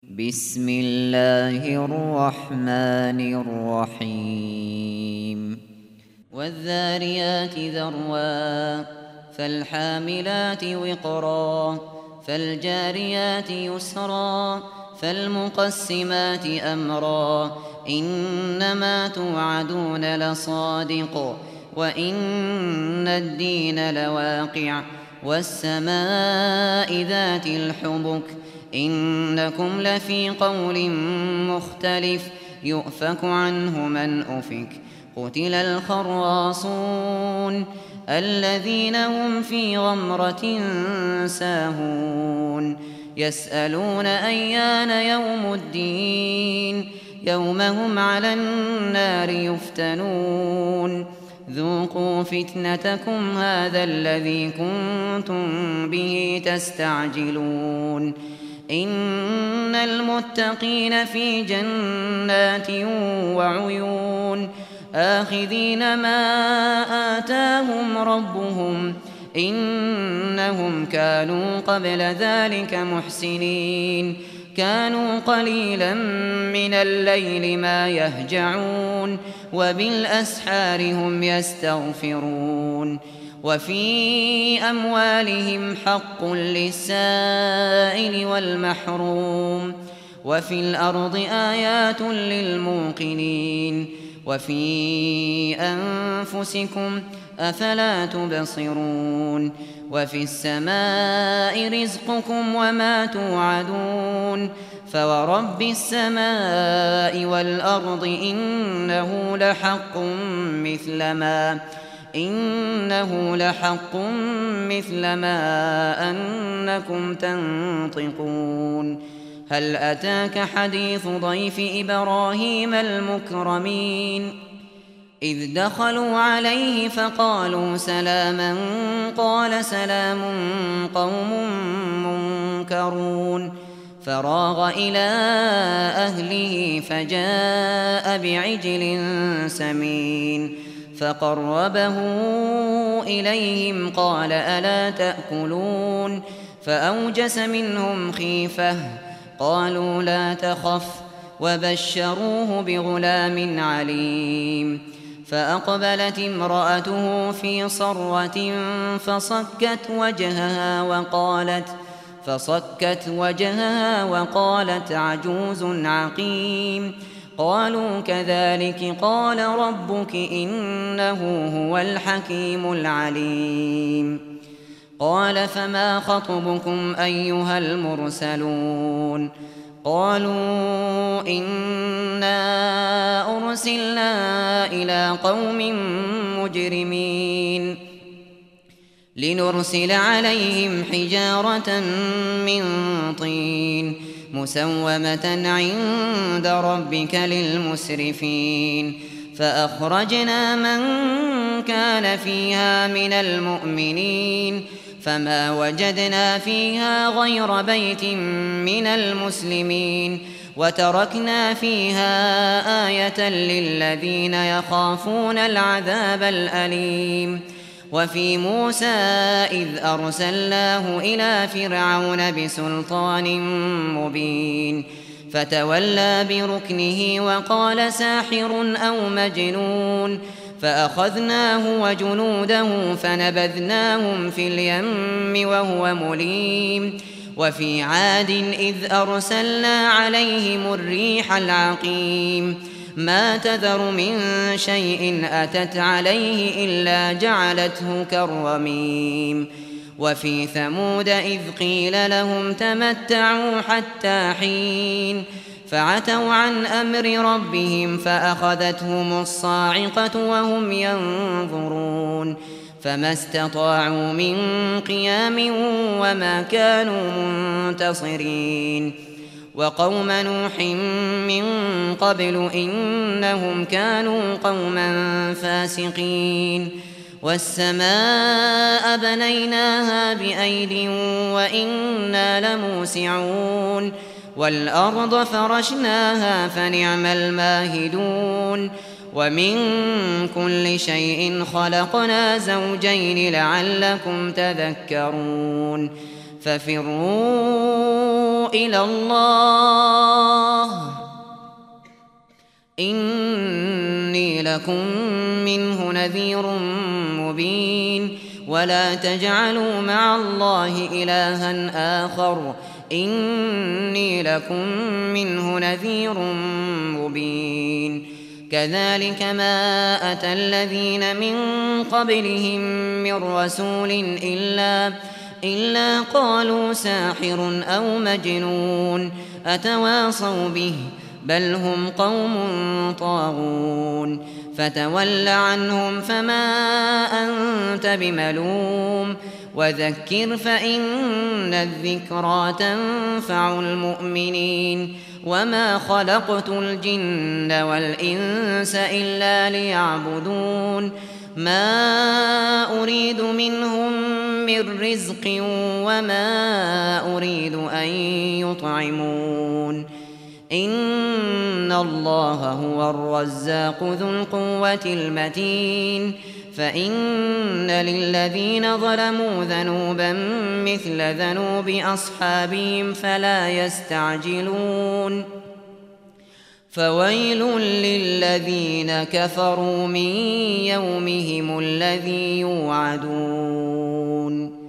بسم الله الرحمن الرحيم والذاريات ذروا فالحاملات وقرا فالجاريات يسرا فالمقسمات أمرا إنما توعدون لصادق وإن الدين لواقع والسماء ذات الحبك إنكم لفي قول مختلف يؤفك عنه من أفك قتل الخراصون الذين هم في غمرة ساهون يسألون أيان يوم الدين يوم هم على النار يفتنون ذوقوا فتنتكم هذا الذي كنتم به تستعجلون إن المتقين في جنات وعيون آخذين ما آتاهم ربهم إنهم كانوا قبل ذلك محسنين كانوا قليلا من الليل ما يهجعون وبالأسحار هم يستغفرون وفي أموالهم حق للسائل والمحروم وفي الأرض آيات للموقنين وفي أنفسكم أفلا تبصرون وفي السماء رزقكم وما توعدون فورب السماء والأرض إنه لحق مثل ما أنكم تنطقون هل أتاك حديث ضيف إبراهيم المكرمين إذ دخلوا عليه فقالوا سلاما قال سلام قوم منكرون فراغ إلى أهله فجاء بعجل سمين فقربه إليهم قال ألا تأكلون فأوجس منهم خيفة قالوا لا تخف وبشروه بغلام عليم فأقبلت امرأته في صرة فصكت وجهها وقالت عجوز عقيم قالوا كذلك قال ربك إنه هو الحكيم العليم قال فما خطبكم أيها المرسلون قالوا إنا أرسلنا إلى قوم مجرمين لنرسل عليهم حجارة من طين مسومة عند ربك للمسرفين فأخرجنا من كان فيها من المؤمنين فما وجدنا فيها غير بيت من المسلمين وتركنا فيها آية للذين يخافون العذاب الأليم وفي موسى إذ أرسلناه إلى فرعون بسلطان مبين فتولى بركنه وقال ساحر أو مجنون فأخذناه وجنوده فنبذناهم في اليم وهو مليم وفي عاد إذ أرسلنا عليهم الريح العقيم ما تذر من شيء أتت عليه إلا جعلته كالرميم وفي ثمود إذ قيل لهم تمتعوا حتى حين فعتوا عن أمر ربهم فأخذتهم الصاعقة وهم ينظرون فما استطاعوا من قيام وما كانوا منتصرين وقوم نوح من قبل إنهم كانوا قوما فاسقين والسماء بنيناها بأيد وإنا لموسعون والأرض فرشناها فنعم الماهدون ومن كل شيء خلقنا زوجين لعلكم تذكرون ففروا إلى الله لكم منه نذير مبين ولا تجعلوا مع الله إلها آخر إني لكم منه نذير مبين كذلك ما أتى الذين من قبلهم من رسول إلا قالوا ساحر أو مجنون أتواصوا به بل هم قوم طاغون فتول عنهم فما أنت بملوم وذكر فإن الذكرى تنفع المؤمنين وما خلقت الجن والإنس إلا ليعبدون ما أريد منهم من رزق وما أريد أن يطعمون إن الله هو الرزاق ذو القوة المتين فإن للذين ظلموا ذنوبا مثل ذنوب أصحابهم فلا يستعجلون فويل للذين كفروا من يومهم الذي يوعدون